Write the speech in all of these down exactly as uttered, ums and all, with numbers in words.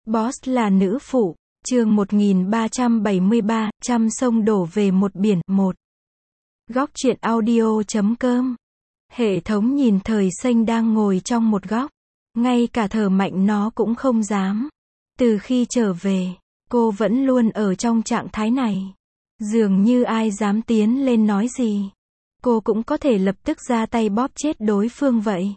Boss là nữ phụ. Chương một nghìn ba trăm bảy mươi ba, trăm sông đổ về một biển. một. Góc truyện audio chấm com. Hệ thống nhìn Thời Xanh đang ngồi trong một góc. Ngay cả thở mạnh nó cũng không dám. Từ khi trở về, cô vẫn luôn ở trong trạng thái này. Dường như ai dám tiến lên nói gì, cô cũng có thể lập tức ra tay bóp chết đối phương vậy.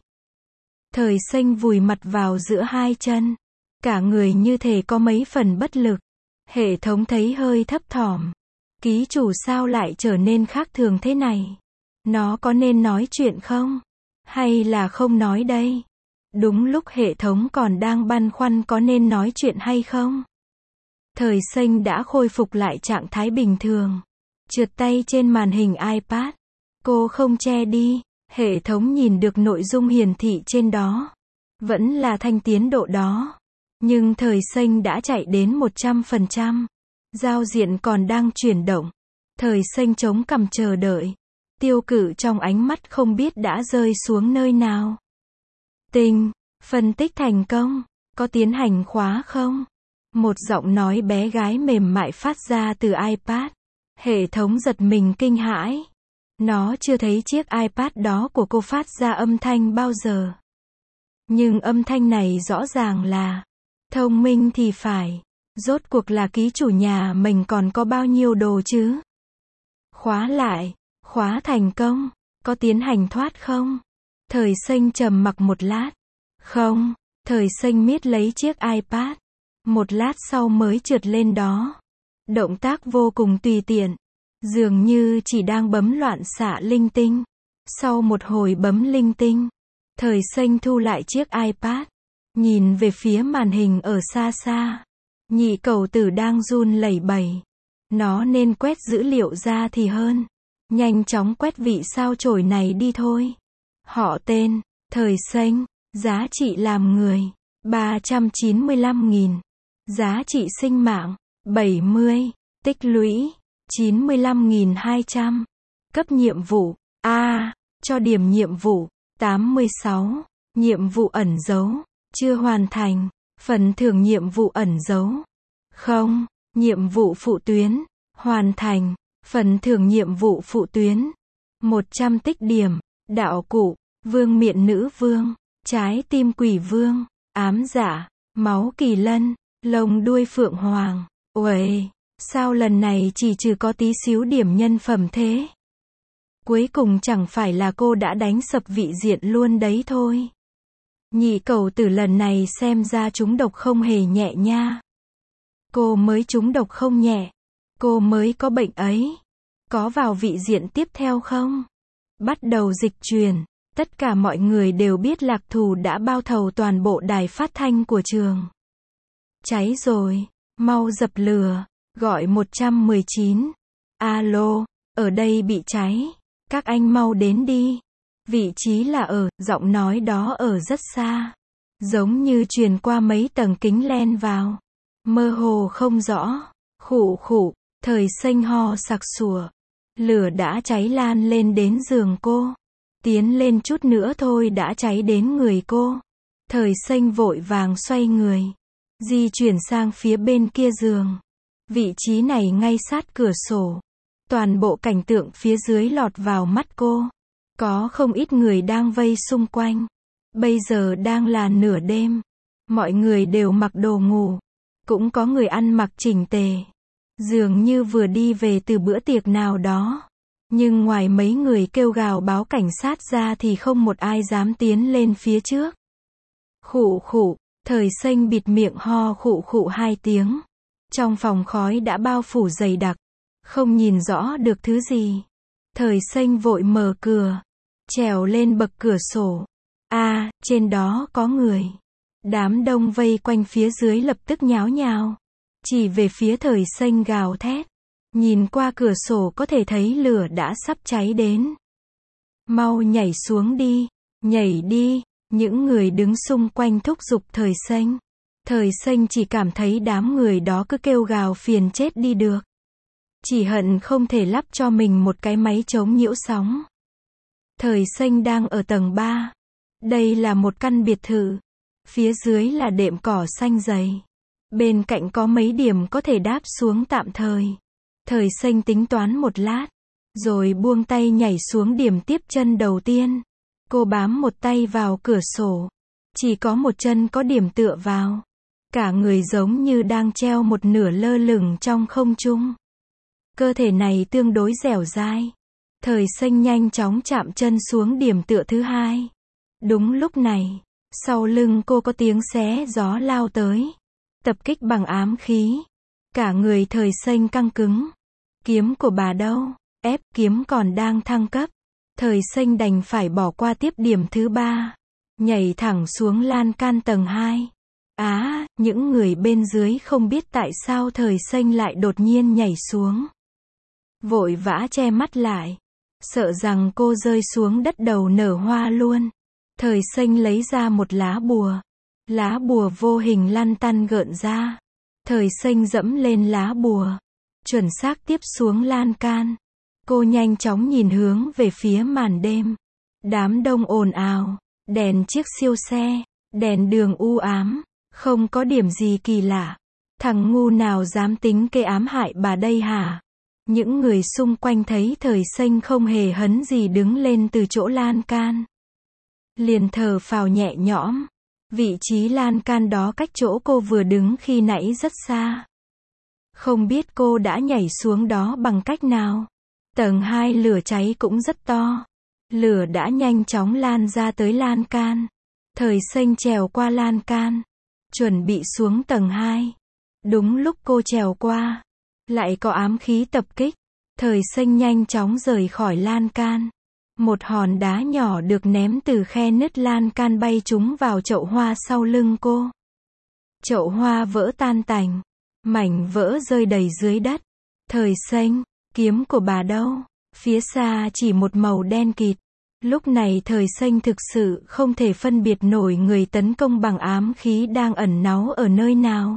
Thời Xanh vùi mặt vào giữa hai chân. Cả người như thể có mấy phần bất lực. Hệ thống thấy hơi thấp thỏm. Ký chủ sao lại trở nên khác thường thế này? Nó có nên nói chuyện không? Hay là không nói đây? Đúng lúc hệ thống còn đang băn khoăn có nên nói chuyện hay không, Thời Xanh đã khôi phục lại trạng thái bình thường. Trượt tay trên màn hình iPad. Cô không che đi. Hệ thống nhìn được nội dung hiển thị trên đó. Vẫn là thanh tiến độ đó. Nhưng Thời Xanh đã chạy đến một trăm phần trăm. Giao diện còn đang chuyển động. Thời Xanh chống cằm chờ đợi. Tiêu cự trong ánh mắt không biết đã rơi xuống nơi nào. Tình, phân tích thành công. Có tiến hành khóa không? Một giọng nói bé gái mềm mại phát ra từ iPad. Hệ thống giật mình kinh hãi. Nó chưa thấy chiếc iPad đó của cô phát ra âm thanh bao giờ. Nhưng âm thanh này rõ ràng là thông minh thì phải. Rốt cuộc là ký chủ nhà mình còn có bao nhiêu đồ chứ? Khóa lại. Khóa thành công. Có tiến hành thoát không? Thời Xanh trầm mặc một lát. Không. Thời Xanh miết lấy chiếc iPad. Một lát sau mới trượt lên đó. Động tác vô cùng tùy tiện. Dường như chỉ đang bấm loạn xạ linh tinh. Sau một hồi bấm linh tinh, Thời Xanh thu lại chiếc iPad. Nhìn về phía màn hình ở xa xa. Nhị cẩu tử đang run lẩy bẩy. Nó nên quét dữ liệu ra thì hơn. Nhanh chóng quét vị sao chổi này đi thôi. Họ tên, Thời Xanh. Giá trị làm người, ba trăm chín mươi lăm nghìn. Giá trị sinh mạng, bảy mươi. Tích lũy, chín mươi lăm nghìn hai trăm. Cấp nhiệm vụ, A. Cho điểm nhiệm vụ, tám mươi sáu. Nhiệm vụ ẩn dấu, chưa hoàn thành. Phần thưởng nhiệm vụ ẩn dấu, không. Nhiệm vụ phụ tuyến, hoàn thành. Phần thưởng nhiệm vụ phụ tuyến, một trăm tích điểm. Đạo cụ, vương miện nữ vương, trái tim quỷ vương, ám giả, máu kỳ lân, lông đuôi phượng hoàng. Uầy, sao lần này chỉ trừ có tí xíu điểm nhân phẩm thế? Cuối cùng chẳng phải là cô đã đánh sập vị diện luôn đấy thôi. Nhị cẩu tử lần này xem ra trúng độc không hề nhẹ nha. Cô mới trúng độc không nhẹ. Cô mới có bệnh ấy. Có vào vị diện tiếp theo không? Bắt đầu dịch truyền. Tất cả mọi người đều biết Lạc Thù đã bao thầu toàn bộ đài phát thanh của trường. Cháy rồi, mau dập lửa, gọi một một chín. Alo, ở đây bị cháy, các anh mau đến đi. Vị trí là ở, giọng nói đó ở rất xa. Giống như truyền qua mấy tầng kính len vào. Mơ hồ không rõ. Khụ khụ, Thời Xanh ho sặc sủa. Lửa đã cháy lan lên đến giường cô. Tiến lên chút nữa thôi đã cháy đến người cô. Thời Xanh vội vàng xoay người. Di chuyển sang phía bên kia giường. Vị trí này ngay sát cửa sổ. Toàn bộ cảnh tượng phía dưới lọt vào mắt cô. Có không ít người đang vây xung quanh. Bây giờ đang là nửa đêm. Mọi người đều mặc đồ ngủ. Cũng có người ăn mặc chỉnh tề. Dường như vừa đi về từ bữa tiệc nào đó. Nhưng ngoài mấy người kêu gào báo cảnh sát ra thì không một ai dám tiến lên phía trước. Khụ khụ, Thời Xanh bịt miệng ho khụ khụ hai tiếng. Trong phòng khói đã bao phủ dày đặc. Không nhìn rõ được thứ gì. Thời Xanh vội mở cửa. Trèo lên bậc cửa sổ. A, à, trên đó có người. Đám đông vây quanh phía dưới lập tức nháo nhào. Chỉ về phía Thời Xanh gào thét. Nhìn qua cửa sổ có thể thấy lửa đã sắp cháy đến. Mau nhảy xuống đi. Nhảy đi. Những người đứng xung quanh thúc giục Thời Xanh. Thời Xanh chỉ cảm thấy đám người đó cứ kêu gào phiền chết đi được. Chỉ hận không thể lắp cho mình một cái máy chống nhiễu sóng. Thời Xanh đang ở tầng ba. Đây là một căn biệt thự. Phía dưới là đệm cỏ xanh dày. Bên cạnh có mấy điểm có thể đáp xuống tạm thời. Thời xanh tính toán một lát, rồi buông tay nhảy xuống điểm tiếp chân đầu tiên. Cô bám một tay vào cửa sổ, chỉ có một chân có điểm tựa vào. Cả người giống như đang treo một nửa lơ lửng trong không trung. Cơ thể này tương đối dẻo dai. Thời xanh nhanh chóng chạm chân xuống điểm tựa thứ hai. Đúng lúc này, sau lưng cô có tiếng xé gió lao tới. Tập kích bằng ám khí. Cả người thời xanh căng cứng. Kiếm của bà đâu? Ép kiếm còn đang thăng cấp. Thời xanh đành phải bỏ qua tiếp điểm thứ ba. Nhảy thẳng xuống lan can tầng hai. Á, à, những người bên dưới không biết tại sao thời xanh lại đột nhiên nhảy xuống. Vội vã che mắt lại. Sợ rằng cô rơi xuống đất đầu nở hoa luôn. Thời xanh lấy ra một lá bùa. Lá bùa vô hình lăn tăn gợn ra. Thời xanh dẫm lên lá bùa. Chuẩn xác tiếp xuống lan can. Cô nhanh chóng nhìn hướng về phía màn đêm. Đám đông ồn ào. Đèn chiếc siêu xe. Đèn đường u ám. Không có điểm gì kỳ lạ. Thằng ngu nào dám tính kế ám hại bà đây hả? Những người xung quanh thấy thời xanh không hề hấn gì đứng lên từ chỗ lan can. Liền thở phào nhẹ nhõm. Vị trí lan can đó cách chỗ cô vừa đứng khi nãy rất xa. Không biết cô đã nhảy xuống đó bằng cách nào. Tầng hai lửa cháy cũng rất to. Lửa đã nhanh chóng lan ra tới lan can. Thời xanh trèo qua lan can. Chuẩn bị xuống tầng hai. Đúng lúc cô trèo qua. Lại có ám khí tập kích. Thời xanh nhanh chóng rời khỏi lan can. Một hòn đá nhỏ được ném từ khe nứt lan can bay trúng vào chậu hoa sau lưng cô. Chậu hoa vỡ tan tành. Mảnh vỡ rơi đầy dưới đất. Thời xanh, kiếm của bà đâu? Phía xa chỉ một màu đen kịt. Lúc này thời xanh thực sự không thể phân biệt nổi người tấn công bằng ám khí đang ẩn náu ở nơi nào.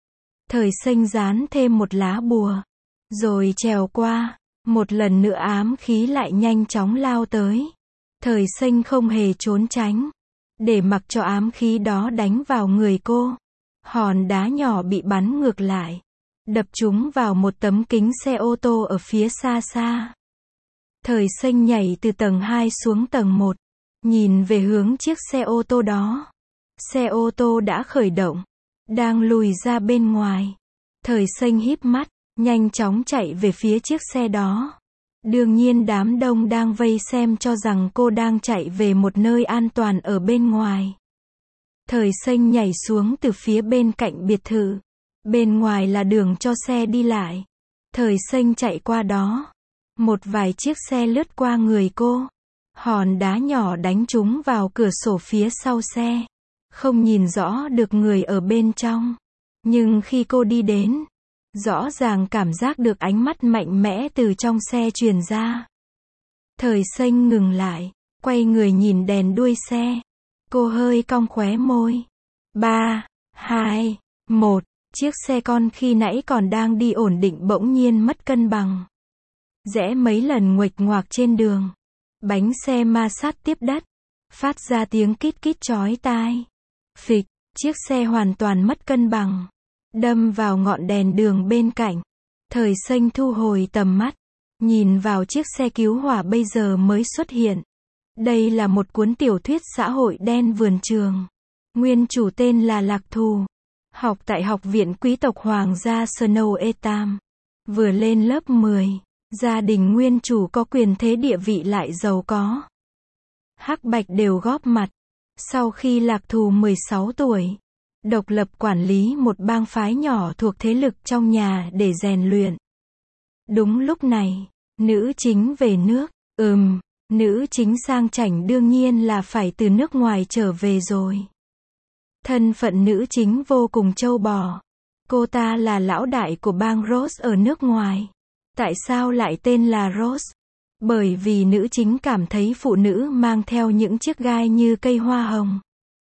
Thời xanh dán thêm một lá bùa. Rồi trèo qua. Một lần nữa ám khí lại nhanh chóng lao tới. Thời xanh không hề trốn tránh. Để mặc cho ám khí đó đánh vào người cô. Hòn đá nhỏ bị bắn ngược lại. Đập trúng vào một tấm kính xe ô tô ở phía xa xa. Thời xanh nhảy từ tầng hai xuống tầng một. Nhìn về hướng chiếc xe ô tô đó. Xe ô tô đã khởi động. Đang lùi ra bên ngoài. Thời xanh híp mắt. Nhanh chóng chạy về phía chiếc xe đó. Đương nhiên đám đông đang vây xem cho rằng cô đang chạy về một nơi an toàn ở bên ngoài. Thời xanh nhảy xuống từ phía bên cạnh biệt thự. Bên ngoài là đường cho xe đi lại. Thời xanh chạy qua đó. Một vài chiếc xe lướt qua người cô. Hòn đá nhỏ đánh trúng vào cửa sổ phía sau xe. Không nhìn rõ được người ở bên trong. Nhưng khi cô đi đến, rõ ràng cảm giác được ánh mắt mạnh mẽ từ trong xe truyền ra. Thời xanh ngừng lại, quay người nhìn đèn đuôi xe. Cô hơi cong khóe môi. Ba, hai, một. Chiếc xe con khi nãy còn đang đi ổn định bỗng nhiên mất cân bằng. Rẽ mấy lần nguệch ngoạc trên đường. Bánh xe ma sát tiếp đất. Phát ra tiếng kít kít chói tai. Phịch, chiếc xe hoàn toàn mất cân bằng. Đâm vào ngọn đèn đường bên cạnh. Thời xanh thu hồi tầm mắt. Nhìn vào chiếc xe cứu hỏa bây giờ mới xuất hiện. Đây là một cuốn tiểu thuyết xã hội đen vườn trường. Nguyên chủ tên là Lạc Thù. Học tại Học viện Quý tộc Hoàng gia Snow Etam. Vừa lên lớp mười. Gia đình nguyên chủ có quyền thế địa vị lại giàu có. Hắc bạch đều góp mặt. Sau khi Lạc Thù mười sáu tuổi. Độc lập quản lý một bang phái nhỏ thuộc thế lực trong nhà để rèn luyện. Đúng lúc này, nữ chính về nước. Ừm, nữ chính sang chảnh đương nhiên là phải từ nước ngoài trở về rồi. Thân phận nữ chính vô cùng trâu bò. Cô ta là lão đại của bang Rose ở nước ngoài. Tại sao lại tên là Rose? Bởi vì nữ chính cảm thấy phụ nữ mang theo những chiếc gai như cây hoa hồng.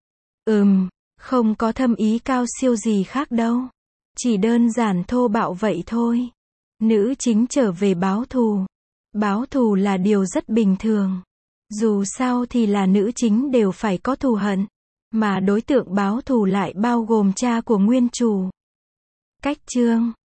Ừm, không có thâm ý cao siêu gì khác đâu. Chỉ đơn giản thô bạo vậy thôi. Nữ chính trở về báo thù. Báo thù là điều rất bình thường. Dù sao thì là nữ chính đều phải có thù hận. Mà đối tượng báo thù lại bao gồm cha của nguyên chủ. Cách chương